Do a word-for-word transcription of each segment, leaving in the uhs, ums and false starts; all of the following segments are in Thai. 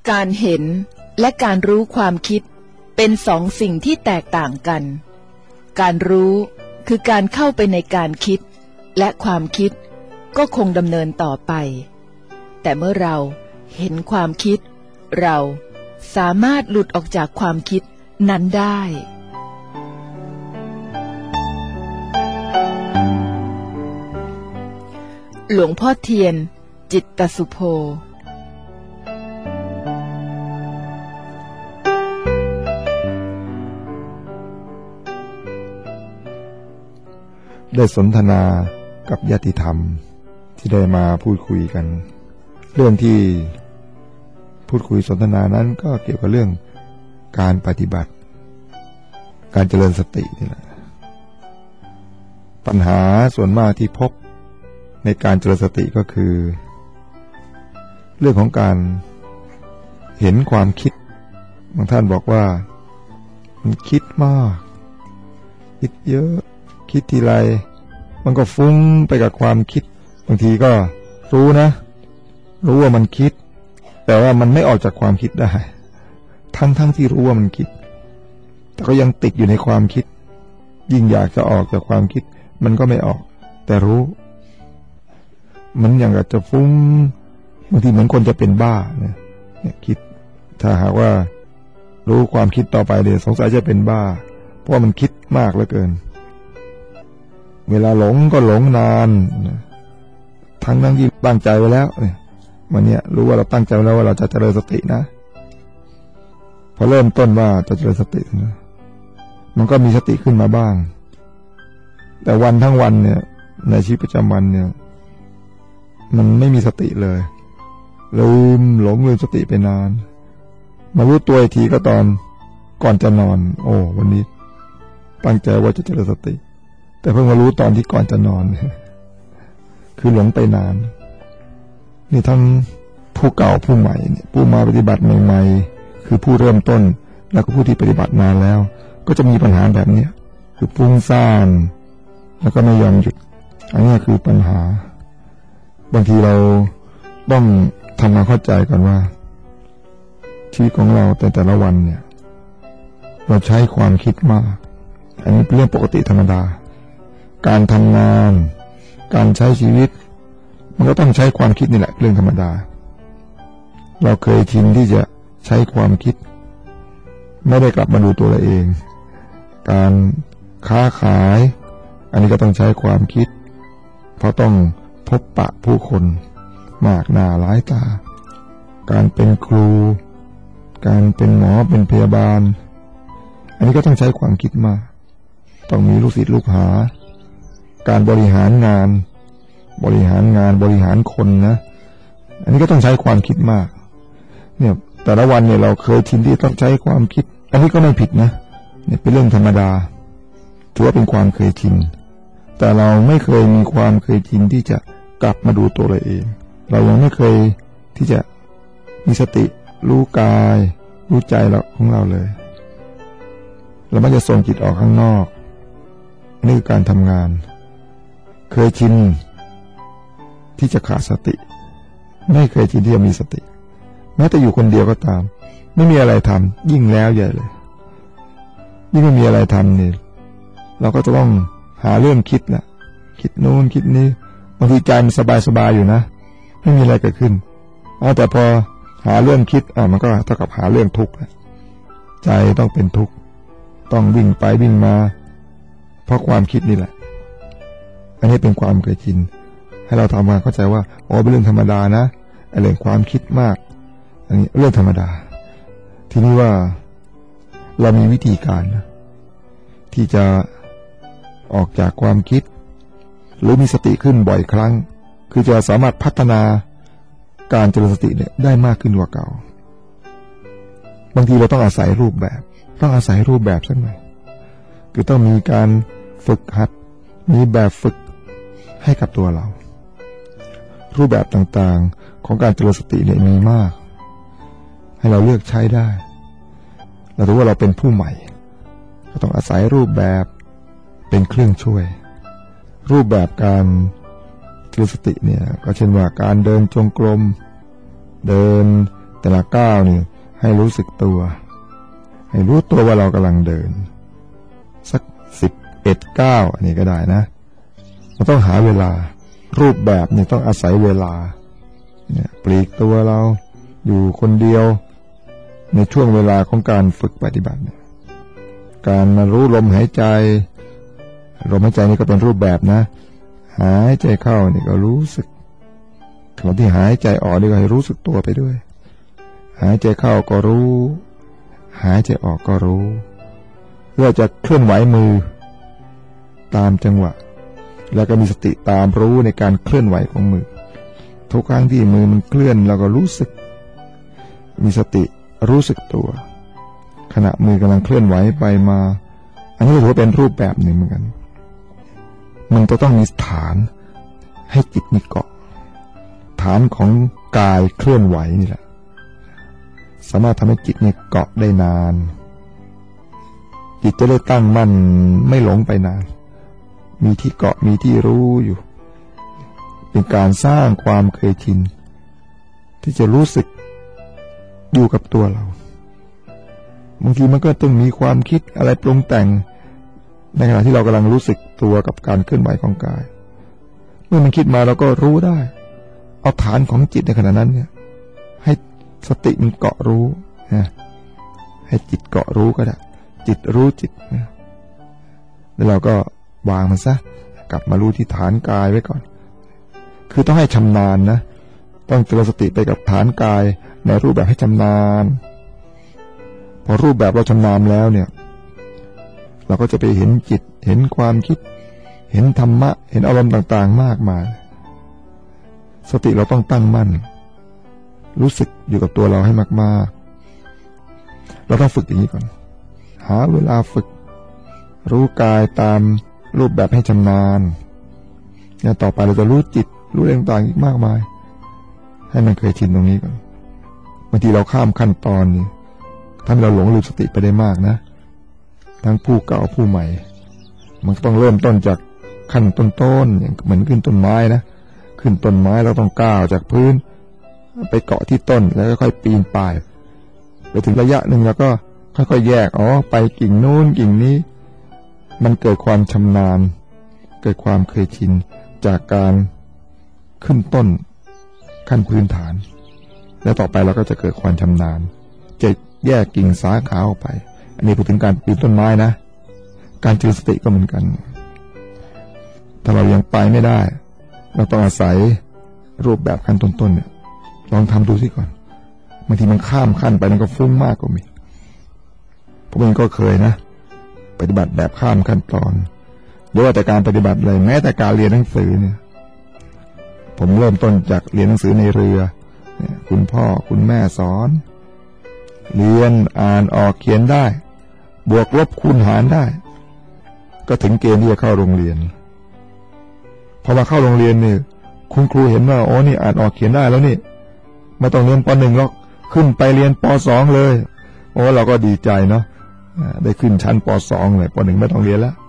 การเห็นและการรู้ความคิดเป็นสองสิ่งที่แตกต่างกันการรู้คือการเข้าไปในการคิดและความคิดก็คงดำเนินต่อไปแต่เมื่อเราเห็นความคิดเราสามารถหลุดออกจากความคิดนั้นได้หลวงพ่อเทียนจิตตสุโภได้สนทนากับญาติธรรมที่ได้มาพูดคุยกันเรื่องที่พูดคุยสนทนานั้นก็เกี่ยวกับเรื่องการปฏิบัติการเจริญสตินี่แหละปัญหาส่วนมากที่พบในการเจริญสติก็คือเรื่องของการเห็นความคิดบางท่านบอกว่ามันคิดมากคิดเยอะคิดทีไรมันก็ฟุ้งไปกับความคิดบางทีก็รู้นะรู้ว่ามันคิดแต่ว่ามันไม่ออกจากความคิดได้ทั้งทั้งที่รู้ว่ามันคิดแต่ก็ยังติดอยู่ในความคิดยิ่งอยากจะออกจากความคิดมันก็ไม่ออกแต่รู้มันอย่างกับจะฟุ้งบางทีเหมือนคนจะเป็นบ้าเนี่ยคิดถ้าหากว่ารู้ความคิดต่อไปเลยสงสัยจะเป็นบ้าเพราะมันคิดมากเหลือเกินเวลาหลงก็หลงนานทั้งทั้งที่ตั้งใจไว้แล้วเนี่ยวันนี้รู้ว่าเราตั้งใจไว้แล้วว่าเราจะเจริญสตินะพอเริ่มต้นว่าจะเจริญสตินะมันก็มีสติขึ้นมาบ้างแต่วันทั้งวันเนี่ยในชีวิตประจำวันเนี่ยมันไม่มีสติเลยลืมหลงลืมสติไปนานมารู้ตัวอีกทีก็ตอนก่อนจะนอนโอ้วันนี้ตั้งใจว่าจะเจริญสติแต่เพิ่งมารู้ตอนที่ก่อนจะนอนคือหลงไปนานนี่ทั้งผู้เก่าผู้ใหม่เนี่ยผู้มาปฏิบัติใหม่ๆคือผู้เริ่มต้นแล้วก็ผู้ที่ปฏิบัตินานแล้วก็จะมีปัญหาแบบนี้คือฟุ้งซ่านแล้วก็ไม่ยอมหยุดอันนี้คือปัญหาบางทีเราต้องทำความเข้าใจก่อนว่าชีวิตของเราแต่แต่ละวันเนี่ยเราใช้ความคิดมากอันนี้เป็นเรื่องปกติธรรมดาการทำงานการใช้ชีวิตมันก็ต้องใช้ความคิดนี่แหละเรื่องธรรมดาเราเคยชินที่จะใช้ความคิดไม่ได้กลับมาดูตัวเราเองการค้าขายอันนี้ก็ต้องใช้ความคิดเพราะต้องพบปะผู้คนมากหน้าหลายตาการเป็นครูการเป็นหมอเป็นพยาบาลอันนี้ก็ต้องใช้ความคิดมากต้องมีลูกศิษย์ลูกหาการบริหารงานบริหารงานบริหารคนนะอันนี้ก็ต้องใช้ความคิดมากเนี่ยแต่ละวันเนี่ยเราเคยชินที่ต้องใช้ความคิดอันนี้ก็ไม่ผิดนะเนี่ยเป็นเรื่องธรรมดาถือว่าเป็นความเคยชินแต่เราไม่เคยมีความเคยชินที่จะกลับมาดูตัวเราเองเรายังไม่เคยที่จะมีสติรู้กายรู้ใจเราของเราเลยเราไม่จะส่งจิตออกข้างนอกนี่คือการทำงานเคยชินที่จะขาดสติไม่เคยชินที่จะมีสติแม้แต่อยู่คนเดียวก็ตามไม่มีอะไรทำยิ่งแล้วใหญ่เลยยิ่งไม่มีอะไรทำนี่เราก็จะต้องหาเรื่องคิดนะคิดโน้นคิดนี้บางทีใจมันสบายๆอยู่นะไม่มีอะไรเกิดขึ้นเอาแต่พอหาเรื่องคิดอ่ะมันก็เท่ากับหาเรื่องทุกข์ใจต้องเป็นทุกข์ต้องวิ่งไปวิ่งมาเพราะความคิดนี่แหละอันนี้เป็นความเคยชินให้เราทำความเข้าใจว่าอ๋อเป็นเรื่องธรรมดานะไอ้เรื่องความคิดมากอันนี้เรื่องธรรมดาทีนี้ว่าเรามีวิธีการนะที่จะออกจากความคิดหรือมีสติขึ้นบ่อยครั้งคือจะสามารถพัฒนาการเจริญสติเนี่ยได้มากขึ้นกว่าเก่าบางทีเราต้องอาศัยรูปแบบต้องอาศัยรูปแบบสักหน่อยคือต้องมีการฝึกหัดมีแบบฝึกให้กับตัวเรารูปแบบต่างๆของการเจริญสติเนี่ยมีมากให้เราเลือกใช้ได้เราถือว่าเราเป็นผู้ใหม่ก็ต้องอาศัยรูปแบบเป็นเครื่องช่วยรูปแบบการเจริญสติเนี่ยก็เช่นว่าการเดินจงกรมเดินแต่ละก้าวนี่ให้รู้สึกตัวให้รู้ตัวว่าเรากำลังเดินสักสิบเอ็ดก้าวอันนี้ก็ได้นะเราต้องหาเวลารูปแบบนี่ต้องอาศัยเวลาเนี่ยปลีกตัวเราอยู่คนเดียวในช่วงเวลาของการฝึกปฏิบัติเนี่ยการมารู้ลมหายใจลมหายใจนี่ก็เป็นรูปแบบนะหายใจเข้านี่ก็รู้สึกขณะที่หายใจออกนี่ก็ให้รู้สึกตัวไปด้วยหายใจเข้าก็รู้หายใจออกก็รู้เพื่อจะเคลื่อนไหวมือตามจังหวะแล้วก็มีสติตามรู้ในการเคลื่อนไหวของมือทุกครั้งที่มือมันเคลื่อนเราก็รู้สึกมีสติรู้สึกตัวขณะมือกำลังเคลื่อนไหวไปมาอันนี้ถือว่าเป็นรูปแบบหนึ่งเหมือนกันมันจะต้องมีฐานให้จิตนี่เกาะฐานของกายเคลื่อนไหวนี่แหละสามารถทำให้จิตนี่เกาะได้นานจิตจะได้ตั้งมั่นไม่หลงไปนานมีที่เกาะมีที่รู้อยู่เป็นการสร้างความเคยชินที่จะรู้สึกอยู่กับตัวเราบางทีมันก็ต้องมีความคิดอะไรปรุงแต่งในขณะที่เรากำลังรู้สึกตัวกับการเคลื่อนไหวของกายเมื่อมันคิดมาเราก็รู้ได้เอาฐานของจิตในขณะนั้นเนี่ยให้สติมันเกาะรู้นะให้จิตเกาะรู้ก็ได้จิตรู้จิตนะแล้วเราก็วางมันซะกลับมารู้ที่ฐานกายไว้ก่อนคือต้องให้ชำนาญนะต้องเจริญสติไปกับฐานกายในรูปแบบให้ชำนาญพอรูปแบบเราชำนาญแล้วเนี่ยเราก็จะไปเห็นจิตเห็นความคิดเห็นธรรมะเห็นอารมณ์ต่างๆมากมายสติเราต้องตั้งมั่นรู้สึกอยู่กับตัวเราให้มากๆเราต้องฝึกอย่างนี้ก่อนหาเวลาฝึกรู้กายตามรูปแบบให้ชำนาญแล้วต่อไปเราจะรู้จิตรู้เรื่องต่างๆอีกมากมายให้มันเคยชินตรงนี้ก่อนบางทีเราข้ามขั้นตอนนี่ทำให้เราหลงลืมสติไปได้มากนะทั้งผู้เก่าผู้ใหม่มันต้องเริ่มต้นจากขั้นต้นๆอย่างเหมือนขึ้นต้นไม้นะขึ้นต้นไม้เราต้องก้าวจากพื้นไปเกาะที่ต้นแล้วก็ค่อยปีนป่ายไปถึงระยะหนึ่งแล้วก็ค่อยๆแยกอ๋อไปกิ่งโน้นกิ่งนี้มันเกิดความชำนาญเกิดความเคยชินจากการขึ้นต้นขั้นพื้นฐานแล้วต่อไปเราก็จะเกิดความชำนาญจะแยกกิ่งสาขาออกไปอันนี้พูดถึงการปีนต้นไม้นะการเจริญสติก็เหมือนกันถ้าเรายังไปไม่ได้เราต้องอาศัยรูปแบบขั้นต้นๆเนี่ยลองทำดูสิก่อนบางทีมันข้ามขั้นไปมันก็ฟุ้งมากก็มีผมเองก็เคยนะปฏิบัติแบบข้ามขั้นตอนหรือว่าแต่การปฏิบัติเลยแม้แต่การเรียนหนังสือเนี่ยผมเริ่มต้นจากเรียนหนังสือในเรือคุณพ่อคุณแม่สอนเรียนอ่านออกเขียนได้บวกลบคูณหารได้ก็ถึงเกณฑ์ที่จะเข้าโรงเรียนพอมาเข้าโรงเรียนเนี่ยคุณครูเห็นว่าโอ้นี่อ่านออกเขียนได้แล้วนี่ไม่ต้องเรียนป.หนึ่งหรอกขึ้นไปเรียนป.สองเลยโอ้เราก็ดีใจเนาะได้ขึ้นชั้นป.สองเลยป.หนึ่งไม่ต้องเรียนแล้ว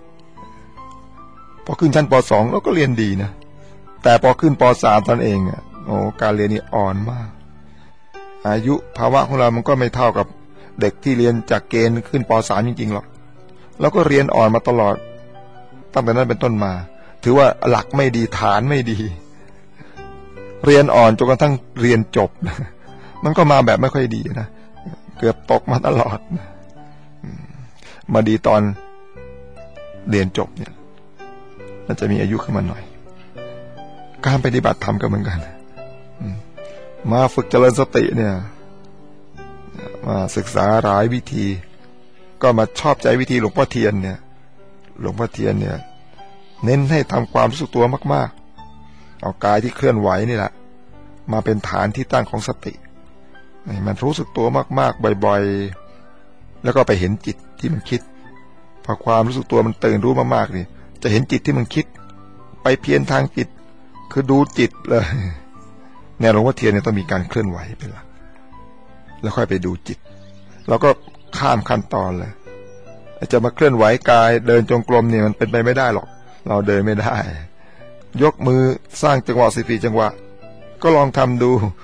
พอขึ้นชั้นป.สองเราก็เรียนดีนะแต่พอขึ้นป.สามตอนเองอ่ะโอ้การเรียนนี่อ่อนมากอายุภาวะของเรามันก็ไม่เท่ากับเด็กที่เรียนจากเกณฑ์ขึ้นป.สามจริงๆหรอกเราก็เรียนอ่อนมาตลอดตั้งแต่นั้นเป็นต้นมาถือว่าหลักไม่ดีฐานไม่ดีเรียนอ่อนจนกระทั่งเรียนจบมันก็มาแบบไม่ค่อยดีนะเกือบตกมาตลอดมาดีตอนเรียนจบเนี่ยน่าจะมีอายุขึ้นมาหน่อยการปฏิบัติธรรมก็เหมือนกันมาฝึกเจริญสติเนี่ยมาศึกษาหลายวิธีก็มาชอบใจวิธีหลวงพ่อเทียนเนี่ยหลวงพ่อเทียนเนี่ยเน้นให้ทำความรู้สึกตัวมากๆเอากายที่เคลื่อนไหวนี่แหละมาเป็นฐานที่ตั้งของสติให้มันรู้สึกตัวมากๆบ่อยๆแล้วก็ไปเห็นจิตที่มันคิดพอความรู้สึกตัวมันตื่นรู้มากๆนี่จะเห็นจิตที่มันคิดไปเพี้ยนทางจิตคือดูจิตเลยแนวหลวงพ่อเทียนเนี่ยต้องมีการเคลื่อนไหวเป็นหลักแล้วค่อยไปดูจิตแล้วก็ข้ามขั้นตอนเลยจะมาเคลื่อนไหวกายเดินจงกรมเนี่ยมันเป็นไปไม่ได้หรอกเราเดินไม่ได้ยกมือสร้างจังหวะสิบสี่จังหวะก็ลองทำดู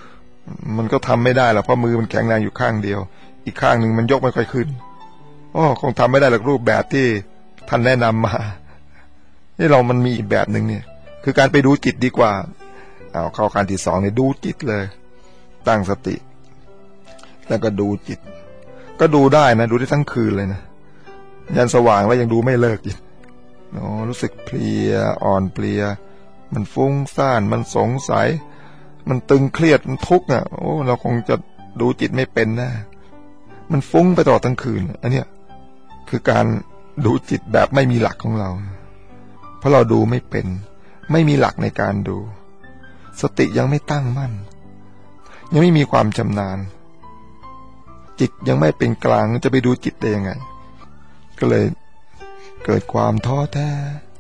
มันก็ทำไม่ได้หรอกเพราะมือมันแข็งแรงอยู่ข้างเดียวอีกข้างหนึ่งมันยกไม่ค่อยขึ้นอ๋อคงทำไม่ได้หรอกรูปแบบที่ท่านแนะนำมานี่เรามันมีอีกแบบหนึ่งเนี่ยคือการไปดูจิตดีกว่าเอาเข้าการที่สองเนี่ยดูจิตเลยตั้งสติแล้วก็ดูจิตก็ดูได้นะดูได้ทั้งคืนเลยนะยันสว่างแล้วยังดูไม่เลิกจิตโอ้รู้สึกเพลียอ่อนเพลียมันฟุ้งซ่านมันสงสัยมันตึงเครียดมันทุกข์อ่ะโอ้เราคงจะดูจิตไม่เป็นนะมันฟุ้งไปตลอดทั้งคืนอันเนี้ยคือการดูจิตแบบไม่มีหลักของเราเพราะเราดูไม่เป็นไม่มีหลักในการดูสติยังไม่ตั้งมั่นยังไม่มีความชำนาญจิตยังไม่เป็นกลางจะไปดูจิตได้ยังไงก็เลยเกิดความท้อแท้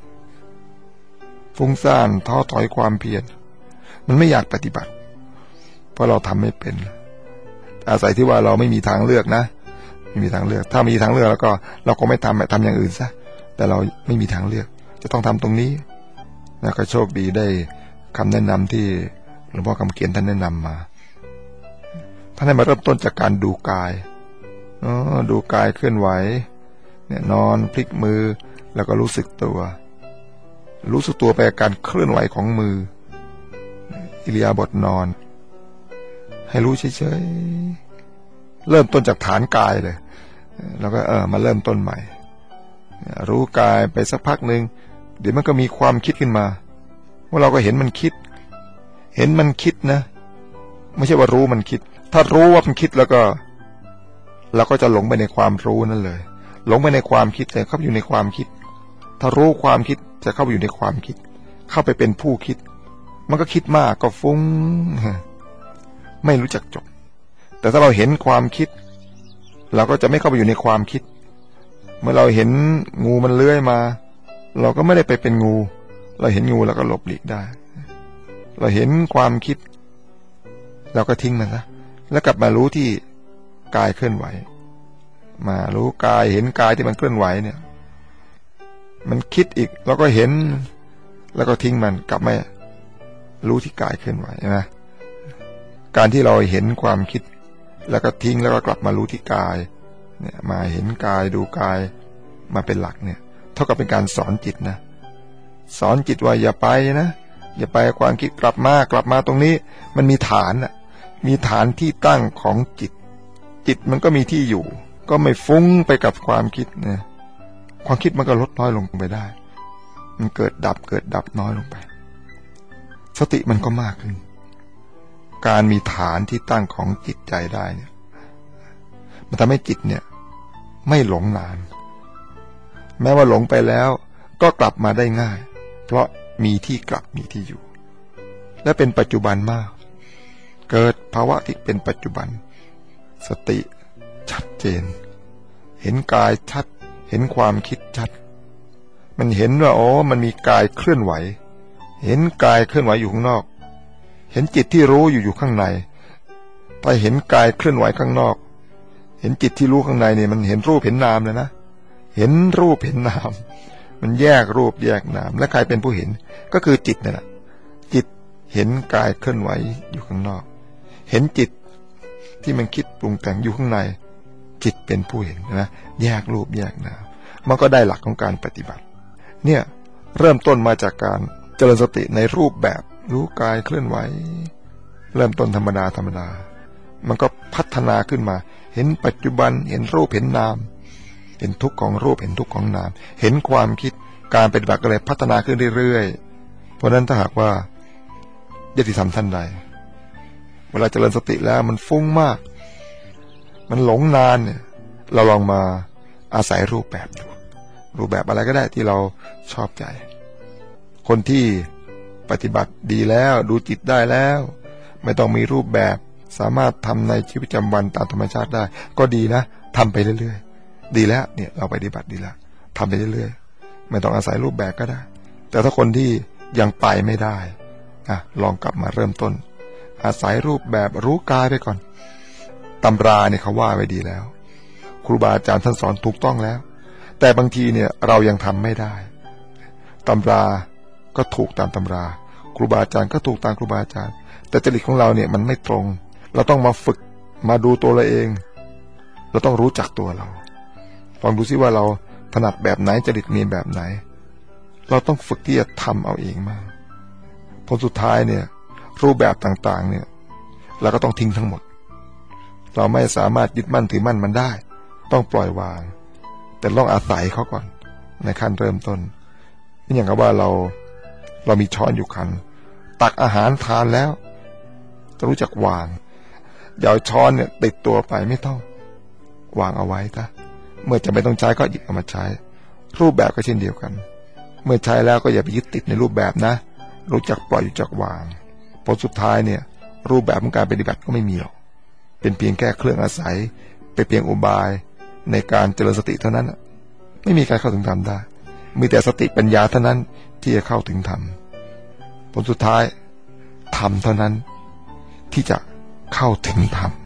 ฟุ้งซ่านท้อถอยความเพียรมันไม่อยากปฏิบัติเพราะเราทำไม่เป็นอาศัยที่ว่าเราไม่มีทางเลือกนะไม่มีทางเลือกถ้ามีทางเลือกแล้วก็เราก็ไม่ทำทำอย่างอื่นซะแต่เราไม่มีทางเลือกจะต้องทำตรงนี้นะก็โชคดีได้คำแนะนำที่หลวงพ่อคำเขียนท่านแนะนำมาท่านให้มาเริ่มต้นจากการดูกายอ๋อดูกายเคลื่อนไหวเนี่ยนอนพลิกมือแล้วก็รู้สึกตัวรู้สึกตัวไปกับการเคลื่อนไหวของมืออิริยาบถนอนให้รู้เฉยๆเริ่มต้นจากฐานกายเลยแล้วก็เออมาเริ่มต้นใหม่รู้กายไปสักพักหนึ่งเดี๋ยวมันก็มีความคิดขึ้นมาว่าเราก็เห็นมันคิดเห็นมันคิดนะไม่ใช่ว่ารู้มันคิดถ้ารู้ว่ามันคิดแล้วก็เราก็จะหลงไปในความรู้นั่นเลยหลงไปในความคิดแต่เข้าไปอยู่ในความคิดถ้ารู้ความคิดจะเข้าไปอยู่ในความคิดเข้าไปเป็นผู้คิดมันก็คิดมากก็ฟุ้งไม่รู้จักจบแต่ถ้าเราเห็นความคิดเราก็จะไม่เข้าไปอยู่ในความคิดเมื่อเราเห็นงูมันเลื้อยมาเราก็ไม่ได้ไปเป็นงูเราเห็นงูแล้วก็หลบหลีกได้เราเห็นความคิดเราก็ทิ้งมันซะแล้วกลับมารู้ที่กายเคลื่อนไหวมารู้กายเห็นกายที่มันเคลื่อนไหวเนี่ยมันคิดอีกเราก็เห็นแล้วก็ทิ้งมันกลับมารู้ที่กายเคลื่อนไหวนะการที่เราเห็นความคิดแล้วก็ทิ้งแล้วก็กลับมารู้ที่กายเนี่ยมาเห็นกายดูกายมาเป็นหลักเนี่ยเท่ากับเป็นการสอนจิตนะสอนจิตว่าอย่าไปนะอย่าไปความคิดกลับมากลับมาตรงนี้มันมีฐานอ่ะมีฐานที่ตั้งของจิตจิตมันก็มีที่อยู่ก็ไม่ฟุ้งไปกับความคิดนะความคิดมันก็ลดน้อยลงไปได้มันเกิดดับเกิดดับน้อยลงไปสติมันก็มากขึ้นการมีฐานที่ตั้งของจิตใจได้เนี่ยมันทำให้จิตเนี่ยไม่หลงนานแม้ว่าหลงไปแล้วก็กลับมาได้ง่ายเพราะมีที่กลับมีที่อยู่และเป็นปัจจุบันมากเกิดภาวะที่เป็นปัจจุบันสติชัดเจนเห็นกายชัดเห็นความคิดชัดมันเห็นว่าอ๋อมันมีกายเคลื่อนไหวเห็นกายเคลื่อนไหวอยู่ข้างนอกเห็นจิตที่รู้อยู่อยู่ข้างในถ้าเห็นกายเคลื่อนไหวข้างนอกเห็นจิตที่รู้ข้างในเนี่ยมันเห็นรูปเห็นนามเลยนะเห็นรูปเห็นนามมันแยกรูปแยกนามและใครเป็นผู้เห็นก็คือจิตนั่นแหละจิตเห็นกายเคลื่อนไหวอยู่ข้างนอกเห็นจิตที่มันคิดปรุงแต่งอยู่ข้างในจิตเป็นผู้เห็นนะแยกรูปแยกนามมันก็ได้หลักของการปฏิบัติเนี่ยเริ่มต้นมาจากการเจริญสติในรูปแบบรู้กายเคลื่อนไหวเริ่มต้นธรรมดาธรรมดามันก็พัฒนาขึ้นมาเห็นปัจจุบันเห็นรูปเห็นนามเห็นทุกข์ของรูปเห็นทุกข์ของนามเห็นความคิดการปฏิบัติก็เลยพัฒนาขึ้นเรื่อยๆเพราะนั้นถ้าหากว่าญาติธรรมท่านใดเวลาเจริญสติแล้วมันฟุ้งมากมันหลงนานเนี่ยเราลองมาอาศัยรูปแบบดูรูปแบบอะไรก็ได้ที่เราชอบใจคนที่ปฏิบัติดีแล้วดูจิตได้แล้วไม่ต้องมีรูปแบบสามารถทำในชีวิตประจำวันตามธรรมชาติได้ก็ดีนะทำไปเรื่อยๆดีแล้วเนี่ยเราปฏิบัติดีแล้วทำไปเรื่อยๆไม่ต้องอาศัยรูปแบบก็ได้แต่ถ้าคนที่ยังไปไม่ได้อ่ะลองกลับมาเริ่มต้นอาศัยรูปแบบรู้กายไปก่อนตำราเนี่ยเขาว่าไว้ดีแล้วครูบาอาจารย์ท่านสอนถูกต้องแล้วแต่บางทีเนี่ยเรายังทำไม่ได้ตำราก็ถูกตามตำราครูบาอาจารย์ก็ถูกตามครูบาอาจารย์แต่จริตของเราเนี่ยมันไม่ตรงเราต้องมาฝึกมาดูตัวเราเองเราต้องรู้จักตัวเราลองดูซิว่าเราถนัดแบบไหนจริตมีแบบไหนเราต้องฝึกที่จะทำเอาเองมาผลสุดท้ายเนี่ยรูปแบบต่างๆเนี่ยเราก็ต้องทิ้งทั้งหมดเราไม่สามารถยึดมั่นถือมั่นมันได้ต้องปล่อยวางแต่ต้องอาศัยเขาก่อนในขั้นเริ่มต้นนี่อย่างกับว่าเราเรามีช้อนอยู่คันตักอาหารทานแล้วจะรู้จักวางอย่าเอาช้อนเนี่ยติดตัวไปไม่ต้องวางเอาไว้ถ้าเมื่อจะไม่ต้องใช้ก็หยิบเอามาใช้รูปแบบก็เช่นเดียวกันเมื่อใช้แล้วก็อย่าไปยึดติดในรูปแบบนะรู้จักปล่อยรู้จักวางผลสุดท้ายเนี่ยรูปแบบของการปฏิบัติก็ไม่มีหรอกเป็นเพียงแค่เครื่องอาศัยเป็นเพียงอุบายในการเจริญสติเท่านั้นไม่มีใครเข้าถึงธรรมได้มีแต่สติปัญญาเท่านั้นที่จะเข้าถึงธรรมผลสุดท้ายธรรมเท่านั้นที่จะเข้าถึงธรรม